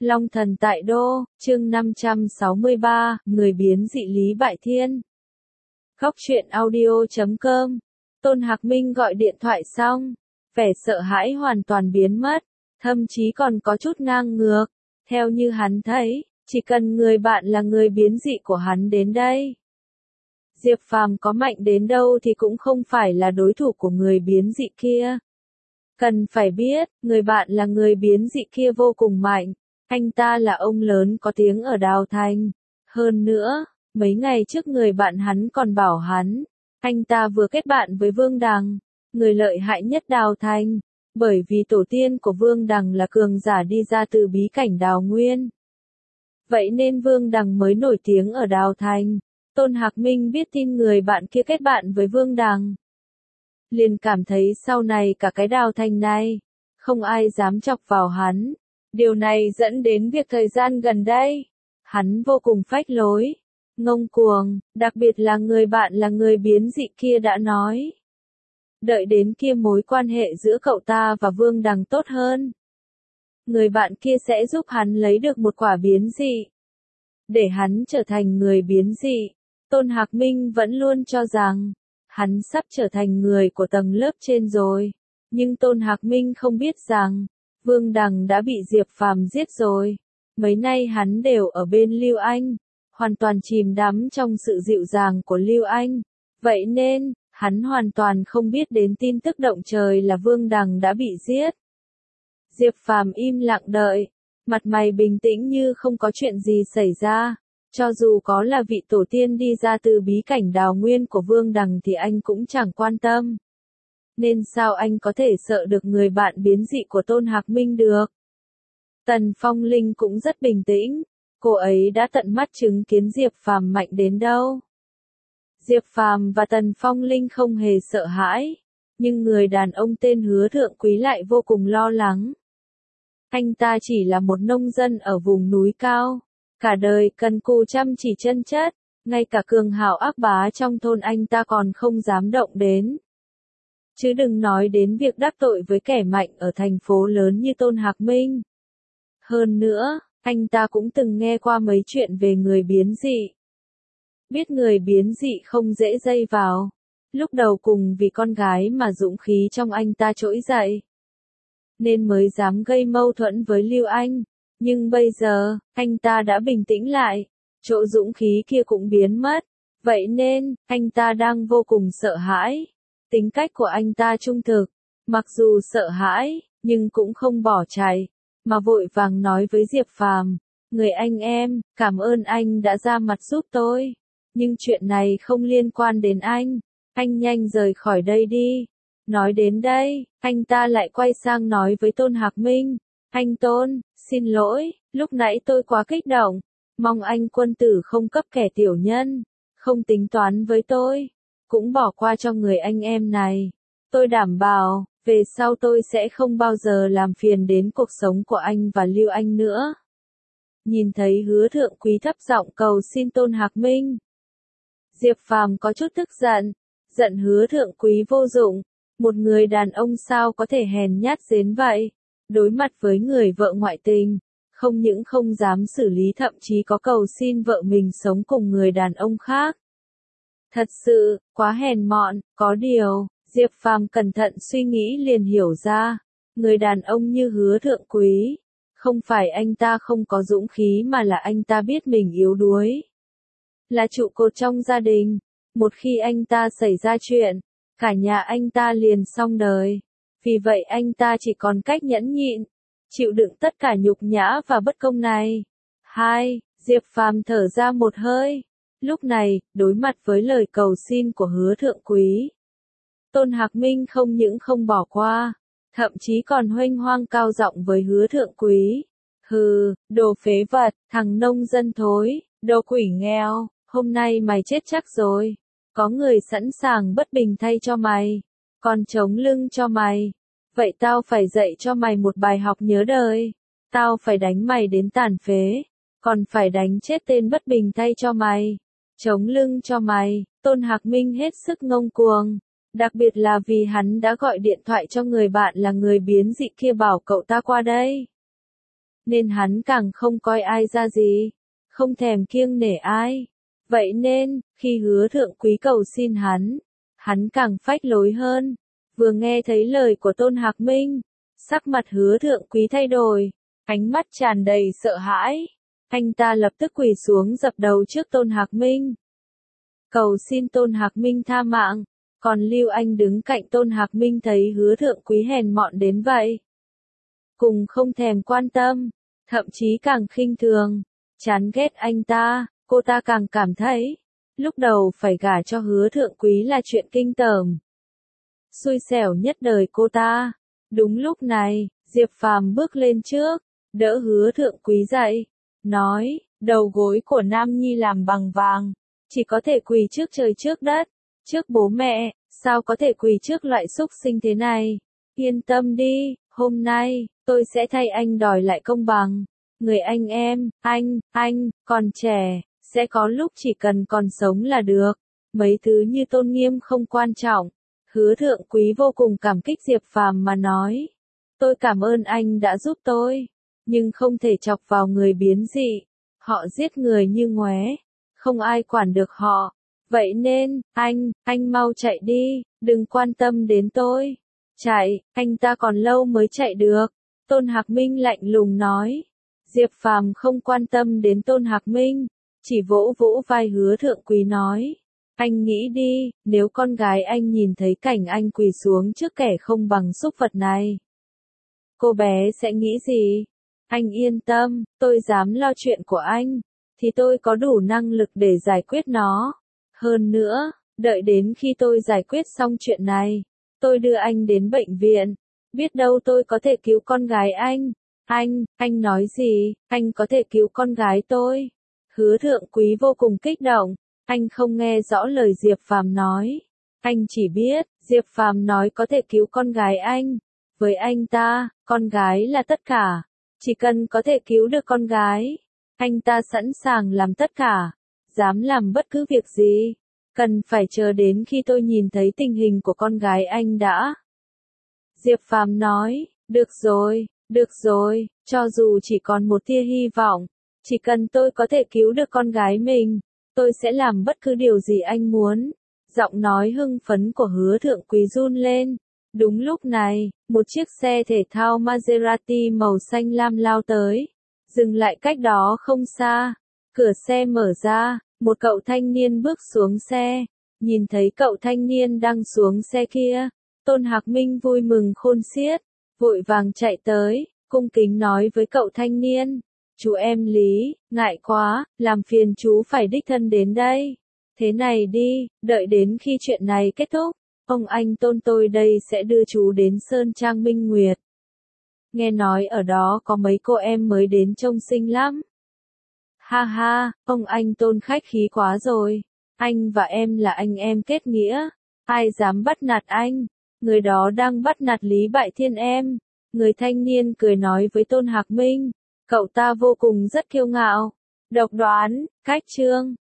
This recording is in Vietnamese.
Long thần tại đô, chương 563, người biến dị Lý Bại Thiên. Góc truyện audio.com. Tôn Hạc Minh gọi điện thoại xong, vẻ sợ hãi hoàn toàn biến mất, thậm chí còn có chút ngang ngược. Theo như hắn thấy, chỉ cần người bạn là người biến dị của hắn đến đây, Diệp Phàm có mạnh đến đâu thì cũng không phải là đối thủ của người biến dị kia. Cần phải biết, người bạn là người biến dị kia vô cùng mạnh. Anh ta là ông lớn có tiếng ở Đào Thành. Hơn nữa, mấy ngày trước người bạn hắn còn bảo hắn, anh ta vừa kết bạn với Vương Đằng, người lợi hại nhất Đào Thành, bởi vì tổ tiên của Vương Đằng là cường giả đi ra từ bí cảnh Đào Nguyên. Vậy nên Vương Đằng mới nổi tiếng ở Đào Thành. Tôn Hạc Minh biết tin người bạn kia kết bạn với Vương Đằng, liền cảm thấy sau này cả cái Đào Thành này, không ai dám chọc vào hắn. Điều này dẫn đến việc thời gian gần đây, hắn vô cùng phách lối, ngông cuồng, đặc biệt là người bạn là người biến dị kia đã nói. Đợi đến kia mối quan hệ giữa cậu ta và Vương Đằng tốt hơn, người bạn kia sẽ giúp hắn lấy được một quả biến dị, để hắn trở thành người biến dị. Tôn Hạc Minh vẫn luôn cho rằng, hắn sắp trở thành người của tầng lớp trên rồi, nhưng Tôn Hạc Minh không biết rằng, Vương Đằng đã bị Diệp Phàm giết rồi. Mấy nay hắn đều ở bên Lưu Anh, hoàn toàn chìm đắm trong sự dịu dàng của Lưu Anh. Vậy nên, hắn hoàn toàn không biết đến tin tức động trời là Vương Đằng đã bị giết. Diệp Phàm im lặng đợi, mặt mày bình tĩnh như không có chuyện gì xảy ra. Cho dù có là vị tổ tiên đi ra từ bí cảnh Đào Nguyên của Vương Đằng thì anh cũng chẳng quan tâm. Nên sao anh có thể sợ được người bạn biến dị của Tôn Hạc Minh được? Tần Phong Linh cũng rất bình tĩnh, cô ấy đã tận mắt chứng kiến Diệp Phàm mạnh đến đâu. Diệp Phàm và Tần Phong Linh không hề sợ hãi, nhưng người đàn ông tên Hứa Thượng Quý lại vô cùng lo lắng. Anh ta chỉ là một nông dân ở vùng núi cao, cả đời cần cù chăm chỉ chân chất, ngay cả cường hào ác bá trong thôn anh ta còn không dám động đến. Chứ đừng nói đến việc đắc tội với kẻ mạnh ở thành phố lớn như Tôn Hạc Minh. Hơn nữa, anh ta cũng từng nghe qua mấy chuyện về người biến dị. Biết người biến dị không dễ dây vào. Lúc đầu cùng vì con gái mà dũng khí trong anh ta trỗi dậy, nên mới dám gây mâu thuẫn với Lưu Anh. Nhưng bây giờ, anh ta đã bình tĩnh lại, chỗ dũng khí kia cũng biến mất. Vậy nên, anh ta đang vô cùng sợ hãi. Tính cách của anh ta trung thực, mặc dù sợ hãi, nhưng cũng không bỏ chạy, mà vội vàng nói với Diệp Phàm, người anh em, cảm ơn anh đã ra mặt giúp tôi. Nhưng chuyện này không liên quan đến anh nhanh rời khỏi đây đi. Nói đến đây, anh ta lại quay sang nói với Tôn Hạc Minh, anh Tôn, xin lỗi, lúc nãy tôi quá kích động, mong anh quân tử không cấp kẻ tiểu nhân, không tính toán với tôi, cũng bỏ qua cho người anh em này. Tôi đảm bảo, về sau tôi sẽ không bao giờ làm phiền đến cuộc sống của anh và Lưu Anh nữa. Nhìn thấy Hứa Thượng Quý thấp giọng cầu xin Tôn Hạc Minh, Diệp Phàm có chút tức giận, giận Hứa Thượng Quý vô dụng, một người đàn ông sao có thể hèn nhát đến vậy, đối mặt với người vợ ngoại tình, không những không dám xử lý thậm chí có cầu xin vợ mình sống cùng người đàn ông khác. Thật sự, quá hèn mọn. Có điều, Diệp Phàm cẩn thận suy nghĩ liền hiểu ra, người đàn ông như Hứa Thượng Quý, không phải anh ta không có dũng khí mà là anh ta biết mình yếu đuối. Là trụ cột trong gia đình, một khi anh ta xảy ra chuyện, cả nhà anh ta liền xong đời. Vì vậy anh ta chỉ còn cách nhẫn nhịn, chịu đựng tất cả nhục nhã và bất công này. Diệp Phàm thở ra một hơi. Lúc này, đối mặt với lời cầu xin của Hứa Thượng Quý, Tôn Hạc Minh không những không bỏ qua, thậm chí còn huênh hoang cao giọng với Hứa Thượng Quý. Hừ, đồ phế vật, thằng nông dân thối, đồ quỷ nghèo, hôm nay mày chết chắc rồi. Có người sẵn sàng bất bình thay cho mày, còn chống lưng cho mày. Vậy tao phải dạy cho mày một bài học nhớ đời. Tao phải đánh mày đến tàn phế, còn phải đánh chết tên bất bình thay cho mày, chống lưng cho mày. Tôn Hạc Minh hết sức ngông cuồng, đặc biệt là vì hắn đã gọi điện thoại cho người bạn là người biến dị kia bảo cậu ta qua đây. nên hắn càng không coi ai ra gì, không thèm kiêng nể ai. Vậy nên, khi Hứa Thượng Quý cầu xin hắn càng phách lối hơn. Vừa nghe thấy lời của Tôn Hạc Minh, sắc mặt Hứa Thượng Quý thay đổi, ánh mắt tràn đầy sợ hãi. Anh ta lập tức quỳ xuống dập đầu trước Tôn Hạc Minh, cầu xin Tôn Hạc Minh tha mạng. Còn Lưu Anh đứng cạnh Tôn Hạc Minh thấy Hứa Thượng Quý hèn mọn đến vậy, cùng không thèm quan tâm, thậm chí càng khinh thường, chán ghét anh ta, cô ta càng cảm thấy, lúc đầu phải gả cho Hứa Thượng Quý là chuyện kinh tởm, xui xẻo nhất đời cô ta. Đúng lúc này, Diệp Phàm bước lên trước, đỡ Hứa Thượng Quý dậy, nói, đầu gối của Nam Nhi làm bằng vàng, chỉ có thể quỳ trước trời trước đất, trước bố mẹ, sao có thể quỳ trước loại xúc sinh thế này. Yên tâm đi, hôm nay, tôi sẽ thay anh đòi lại công bằng. Người anh em, anh, còn trẻ, sẽ có lúc chỉ cần còn sống là được. Mấy thứ như tôn nghiêm không quan trọng. Hứa Thượng Quý vô cùng cảm kích Diệp Phàm mà nói. Tôi cảm ơn anh đã giúp tôi, nhưng không thể chọc vào người biến dị. Họ giết người như ngoé, không ai quản được họ. Vậy nên, anh mau chạy đi, đừng quan tâm đến tôi. Chạy, anh ta còn lâu mới chạy được. Tôn Hạc Minh lạnh lùng nói. Diệp Phàm không quan tâm đến Tôn Hạc Minh, chỉ vỗ vỗ vai Hứa Thượng Quý nói. Anh nghĩ đi, nếu con gái anh nhìn thấy cảnh anh quỳ xuống trước kẻ không bằng súc vật này, cô bé sẽ nghĩ gì? Anh yên tâm, tôi dám lo chuyện của anh, thì tôi có đủ năng lực để giải quyết nó. Hơn nữa, đợi đến khi tôi giải quyết xong chuyện này, tôi đưa anh đến bệnh viện, biết đâu tôi có thể cứu con gái anh. Anh nói gì, anh có thể cứu con gái tôi? Hứa Thượng Quý vô cùng kích động, anh không nghe rõ lời Diệp Phàm nói. Anh chỉ biết, Diệp Phàm nói có thể cứu con gái anh. Với anh ta, con gái là tất cả. Chỉ cần có thể cứu được con gái, anh ta sẵn sàng làm tất cả, dám làm bất cứ việc gì. Cần phải chờ đến khi tôi nhìn thấy tình hình của con gái anh đã. Diệp Phàm nói, được rồi, cho dù chỉ còn một tia hy vọng, chỉ cần tôi có thể cứu được con gái mình, tôi sẽ làm bất cứ điều gì anh muốn. Giọng nói hưng phấn của Hứa Thượng Quý run lên. Đúng lúc này, một chiếc xe thể thao Maserati màu xanh lam lao tới, dừng lại cách đó không xa. Cửa xe mở ra, một cậu thanh niên bước xuống xe. Nhìn thấy cậu thanh niên đang xuống xe kia, Tôn Hạc Minh vui mừng khôn xiết, vội vàng chạy tới, cung kính nói với cậu thanh niên. Chú em Lý, ngại quá, làm phiền chú phải đích thân đến đây. Thế này đi, đợi đến khi chuyện này kết thúc, ông anh Tôn tôi đây sẽ đưa chú đến Sơn Trang Minh Nguyệt. Nghe nói ở đó có mấy cô em mới đến trông xinh lắm. Ha ha, ông anh Tôn khách khí quá rồi. Anh và em là anh em kết nghĩa. Ai dám bắt nạt anh? Người đó đang bắt nạt Lý Bại Thiên em. Người thanh niên cười nói với Tôn Hạc Minh. Cậu ta vô cùng rất kiêu ngạo, độc đoán, cách chương.